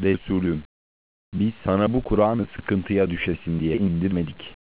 Resulüm, biz sana bu Kur'an'ı sıkıntıya düşesin diye indirmedik.